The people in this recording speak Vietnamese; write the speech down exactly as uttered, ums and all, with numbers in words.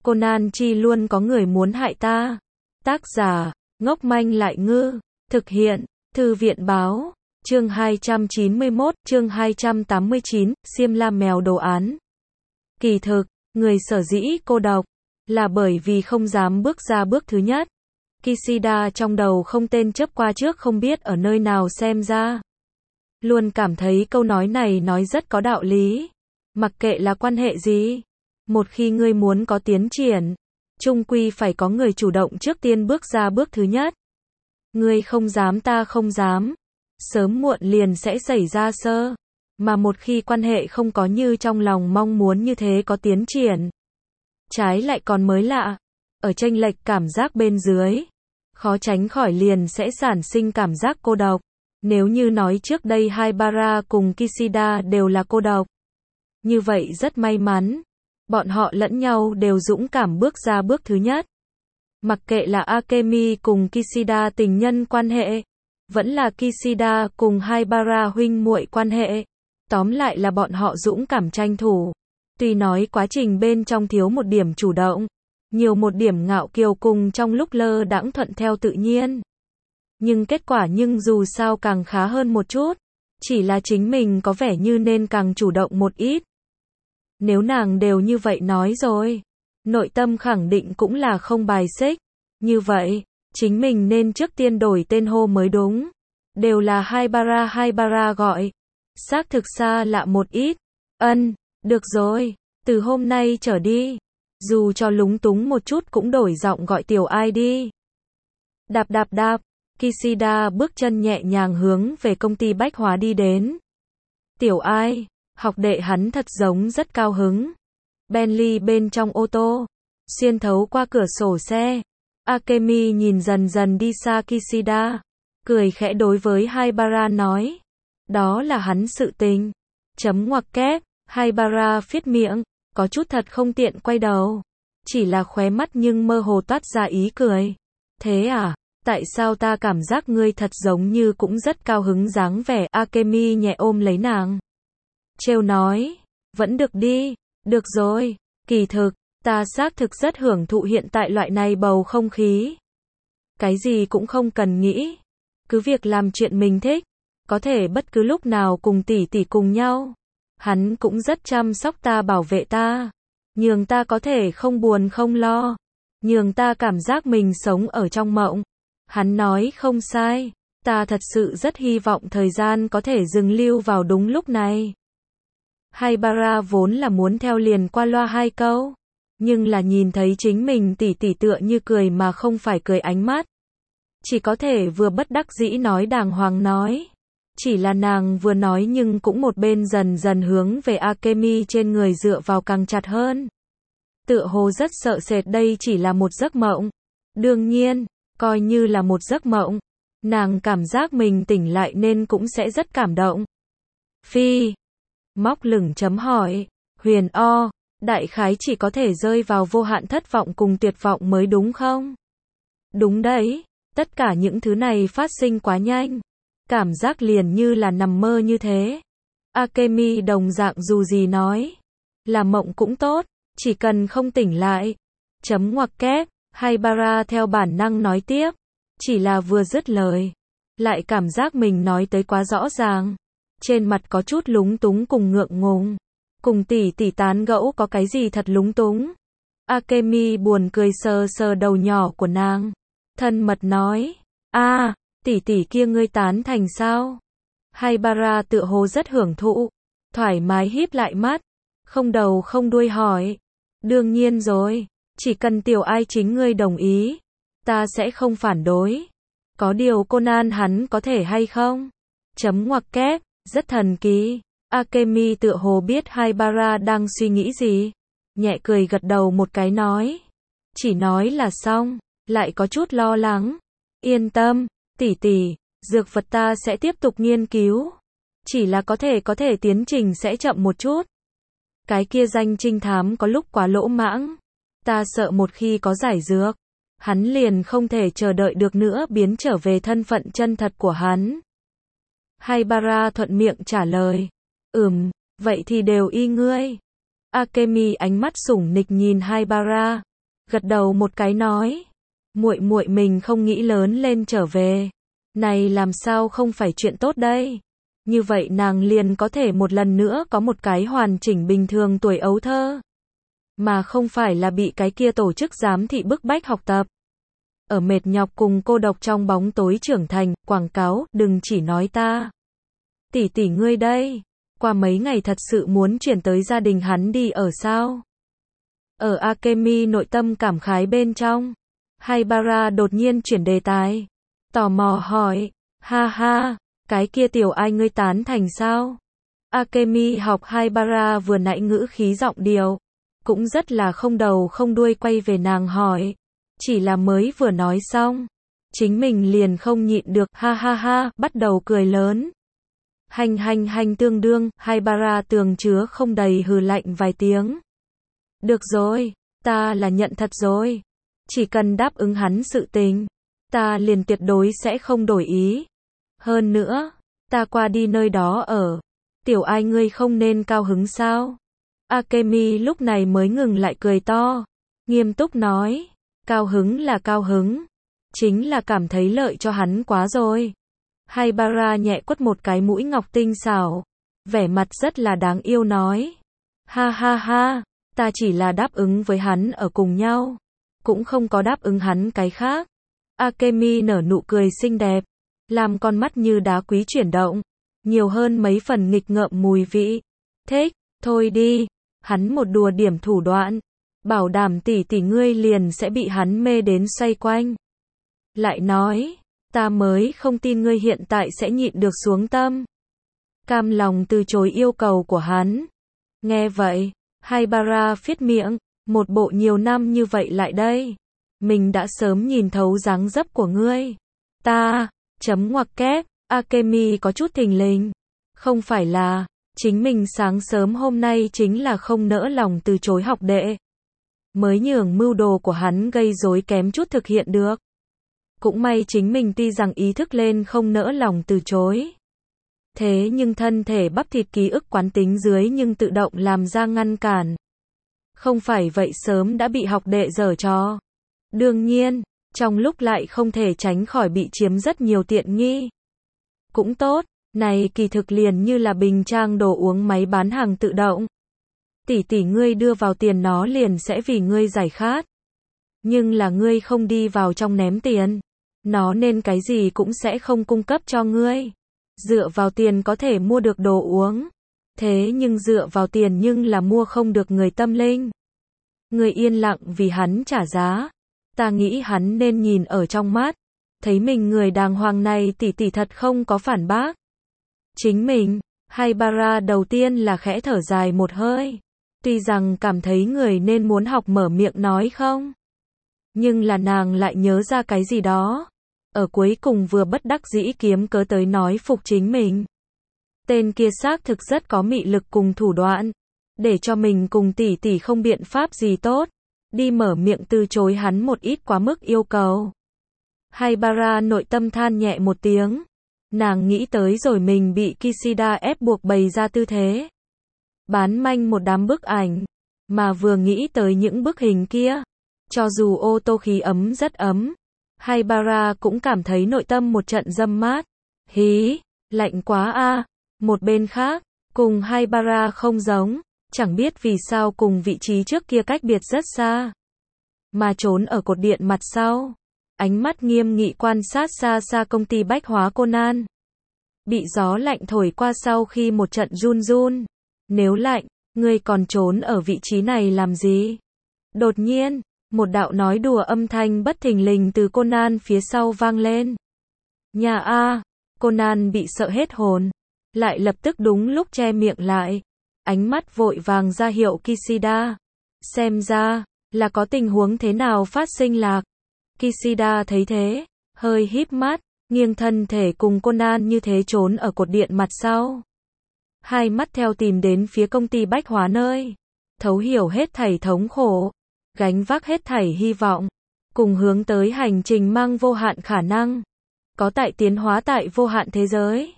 Conan chi luôn có người muốn hại ta. Tác giả, ngốc manh lại ngư. Thực hiện, Thư viện báo. Chương hai trăm chín mươi mốt, chương hai trăm tám mươi chín, xiêm la mèo đồ án. Kỳ thực, người sở dĩ cô độc, là bởi vì không dám bước ra bước thứ nhất. Kishida trong đầu không tên chớp qua trước không biết ở nơi nào xem ra. Luôn cảm thấy câu nói này nói rất có đạo lý. Mặc kệ là quan hệ gì, một khi ngươi muốn có tiến triển, chung quy phải có người chủ động trước tiên bước ra bước thứ nhất. Ngươi không dám ta không dám, sớm muộn liền sẽ xảy ra sơ. Mà một khi quan hệ không có như trong lòng mong muốn như thế có tiến triển, trái lại còn mới lạ, ở chênh lệch cảm giác bên dưới, khó tránh khỏi liền sẽ sản sinh cảm giác cô độc. Nếu như nói trước đây Haibara cùng Kishida đều là cô độc, như vậy rất may mắn, bọn họ lẫn nhau đều dũng cảm bước ra bước thứ nhất. Mặc kệ là Akemi cùng Kishida tình nhân quan hệ, vẫn là Kishida cùng Haibara huynh muội quan hệ, tóm lại là bọn họ dũng cảm tranh thủ. Tuy nói quá trình bên trong thiếu một điểm chủ động, nhiều một điểm ngạo kiều cùng trong lúc lơ đãng thuận theo tự nhiên, nhưng kết quả nhưng dù sao càng khá hơn một chút, chỉ là chính mình có vẻ như nên càng chủ động một ít. Nếu nàng đều như vậy nói rồi, nội tâm khẳng định cũng là không bài xích, như vậy, chính mình nên trước tiên đổi tên hô mới đúng. Đều là Haibara Haibara gọi, xác thực xa lạ một ít. Ân, được rồi, từ hôm nay trở đi, dù cho lúng túng một chút cũng đổi giọng gọi tiểu ai đi. Đạp đạp đạp, Kishida bước chân nhẹ nhàng hướng về công ty bách hóa đi đến. Tiểu ai, học đệ hắn thật giống rất cao hứng. Bentley bên trong ô tô, xuyên thấu qua cửa sổ xe, Akemi nhìn dần dần đi xa Kishida, cười khẽ đối với Haibara nói, đó là hắn sự tình. Chấm ngoặc kép, Haibara phiết miệng, có chút thật không tiện quay đầu, chỉ là khóe mắt nhưng mơ hồ toát ra ý cười. Thế à, tại sao ta cảm giác ngươi thật giống như cũng rất cao hứng dáng vẻ. Akemi nhẹ ôm lấy nàng, trêu nói, vẫn được đi, được rồi, kỳ thực, ta xác thực rất hưởng thụ hiện tại loại này bầu không khí. Cái gì cũng không cần nghĩ, cứ việc làm chuyện mình thích, có thể bất cứ lúc nào cùng tỷ tỷ cùng nhau. Hắn cũng rất chăm sóc ta bảo vệ ta, nhường ta có thể không buồn không lo, nhường ta cảm giác mình sống ở trong mộng. Hắn nói không sai, ta thật sự rất hy vọng thời gian có thể dừng lưu vào đúng lúc này. Haibara vốn là muốn theo liền qua loa hai câu, nhưng là nhìn thấy chính mình tỉ tỉ tựa như cười mà không phải cười ánh mắt, chỉ có thể vừa bất đắc dĩ nói đàng hoàng nói. Chỉ là nàng vừa nói nhưng cũng một bên dần dần hướng về Akemi trên người dựa vào càng chặt hơn. Tựa hồ rất sợ sệt đây chỉ là một giấc mộng. Đương nhiên, coi như là một giấc mộng, nàng cảm giác mình tỉnh lại nên cũng sẽ rất cảm động. Phi, móc lửng chấm hỏi, huyền o, đại khái chỉ có thể rơi vào vô hạn thất vọng cùng tuyệt vọng mới đúng không? Đúng đấy, tất cả những thứ này phát sinh quá nhanh, cảm giác liền như là nằm mơ như thế. Akemi đồng dạng dù gì nói, là mộng cũng tốt, chỉ cần không tỉnh lại. Chấm ngoặc kép, Haibara theo bản năng nói tiếp, chỉ là vừa dứt lời, lại cảm giác mình nói tới quá rõ ràng, trên mặt có chút lúng túng cùng ngượng ngùng. Cùng tỷ tỷ tán gẫu có cái gì thật lúng túng. Akemi buồn cười sờ sờ đầu nhỏ của nàng, thân mật nói, a, tỷ tỷ kia ngươi tán thành sao? Haibara tựa hồ rất hưởng thụ, thoải mái híp lại mắt, không đầu không đuôi hỏi, đương nhiên rồi, chỉ cần tiểu ai chính ngươi đồng ý, ta sẽ không phản đối. Có điều Conan hắn có thể hay không? Chấm ngoặc kép, rất thần kỳ. Akemi tựa hồ biết Haibara đang suy nghĩ gì, nhẹ cười gật đầu một cái nói, chỉ nói là xong, lại có chút lo lắng. Yên tâm, tỷ tỷ, dược vật ta sẽ tiếp tục nghiên cứu, chỉ là có thể có thể tiến trình sẽ chậm một chút. Cái kia danh trinh thám có lúc quá lỗ mãng, ta sợ một khi có giải dược, hắn liền không thể chờ đợi được nữa biến trở về thân phận chân thật của hắn. Haibara thuận miệng trả lời, ừm, vậy thì đều y ngươi. Akemi ánh mắt sủng nịch nhìn Haibara, gật đầu một cái nói, muội muội mình không nghĩ lớn lên trở về. Này làm sao không phải chuyện tốt đây. Như vậy nàng liền có thể một lần nữa có một cái hoàn chỉnh bình thường tuổi ấu thơ. Mà không phải là bị cái kia tổ chức giám thị bức bách học tập. Ở mệt nhọc cùng cô độc trong bóng tối trưởng thành, quảng cáo, đừng chỉ nói ta. Tỷ tỷ ngươi đây, qua mấy ngày thật sự muốn chuyển tới gia đình hắn đi ở sao? Ở Akemi nội tâm cảm khái bên trong, Haibara đột nhiên chuyển đề tài, tò mò hỏi, ha ha, cái kia tiểu ai ngươi tán thành sao? Akemi học Haibara vừa nãy ngữ khí giọng điệu, cũng rất là không đầu không đuôi quay về nàng hỏi, chỉ là mới vừa nói xong, chính mình liền không nhịn được, ha ha ha, bắt đầu cười lớn. Hành hành hành tương đương, Haibara tường chứa không đầy hừ lạnh vài tiếng. Được rồi, ta là nhận thật rồi. Chỉ cần đáp ứng hắn sự tình, ta liền tuyệt đối sẽ không đổi ý. Hơn nữa, ta qua đi nơi đó ở. Tiểu ai ngươi không nên cao hứng sao? Akemi lúc này mới ngừng lại cười to. Nghiêm túc nói, cao hứng là cao hứng. Chính là cảm thấy lợi cho hắn quá rồi. Haibara nhẹ quất một cái mũi ngọc tinh xảo. Vẻ mặt rất là đáng yêu nói. Ha ha ha, ta chỉ là đáp ứng với hắn ở cùng nhau. Cũng không có đáp ứng hắn cái khác. Akemi nở nụ cười xinh đẹp. Làm con mắt như đá quý chuyển động. Nhiều hơn mấy phần nghịch ngợm mùi vị. Thích, thôi đi. Hắn một đùa điểm thủ đoạn. Bảo đảm tỷ tỷ ngươi liền sẽ bị hắn mê đến xoay quanh. Lại nói, ta mới không tin ngươi hiện tại sẽ nhịn được xuống tâm. Cam lòng từ chối yêu cầu của hắn. Nghe vậy, Haibara phiết miệng, một bộ nhiều năm như vậy lại đây. Mình đã sớm nhìn thấu dáng dấp của ngươi. Ta, chấm ngoặc kép, Akemi có chút thình lình. Không phải là, chính mình sáng sớm hôm nay chính là không nỡ lòng từ chối học đệ. Mới nhường mưu đồ của hắn gây rối kém chút thực hiện được. Cũng may chính mình tuy rằng ý thức lên không nỡ lòng từ chối. Thế nhưng thân thể bắp thịt ký ức quán tính dưới nhưng tự động làm ra ngăn cản. Không phải vậy sớm đã bị học đệ giở trò. Đương nhiên, trong lúc lại không thể tránh khỏi bị chiếm rất nhiều tiện nghi. Cũng tốt, này kỳ thực liền như là bình trang đồ uống máy bán hàng tự động. Tỷ tỷ ngươi đưa vào tiền nó liền sẽ vì ngươi giải khát. Nhưng là ngươi không đi vào trong ném tiền. Nó nên cái gì cũng sẽ không cung cấp cho ngươi. Dựa vào tiền có thể mua được đồ uống. Thế nhưng dựa vào tiền nhưng là mua không được người tâm linh. Ngươi yên lặng vì hắn trả giá. Ta nghĩ hắn nên nhìn ở trong mắt. Thấy mình người đàng hoàng này tỷ tỷ thật không có phản bác. Chính mình, Haibara đầu tiên là khẽ thở dài một hơi. Tuy rằng cảm thấy người nên muốn học mở miệng nói không. Nhưng là nàng lại nhớ ra cái gì đó. Ở cuối cùng vừa bất đắc dĩ kiếm cớ tới nói phục chính mình. Tên kia xác thực rất có mị lực cùng thủ đoạn. Để cho mình cùng tỷ tỷ không biện pháp gì tốt. Đi mở miệng từ chối hắn một ít quá mức yêu cầu. Haibara nội tâm than nhẹ một tiếng. Nàng nghĩ tới rồi mình bị Kishida ép buộc bày ra tư thế. Bán manh một đám bức ảnh. Mà vừa nghĩ tới những bức hình kia. Cho dù ô tô khí ấm rất ấm. Haibara cũng cảm thấy nội tâm một trận dâm mát. Hí, lạnh quá a. Một bên khác, cùng Haibara không giống. Chẳng biết vì sao cùng vị trí trước kia cách biệt rất xa. Mà trốn ở cột điện mặt sau. Ánh mắt nghiêm nghị quan sát xa xa công ty bách hóa Conan. Bị gió lạnh thổi qua sau khi một trận run run. Nếu lạnh, ngươi còn trốn ở vị trí này làm gì? Đột nhiên, một đạo nói đùa âm thanh bất thình lình từ Conan phía sau vang lên. Nhà a, Conan bị sợ hết hồn. Lại lập tức đúng lúc che miệng lại. Ánh mắt vội vàng ra hiệu Kishida. Xem ra, là có tình huống thế nào phát sinh lạc. Kishida thấy thế, hơi híp mắt, nghiêng thân thể cùng Conan như thế trốn ở cột điện mặt sau. Hai mắt theo tìm đến phía công ty bách hóa nơi. Thấu hiểu hết thảy thống khổ. Gánh vác hết thảy hy vọng. Cùng hướng tới hành trình mang vô hạn khả năng. Có tại tiến hóa tại vô hạn thế giới.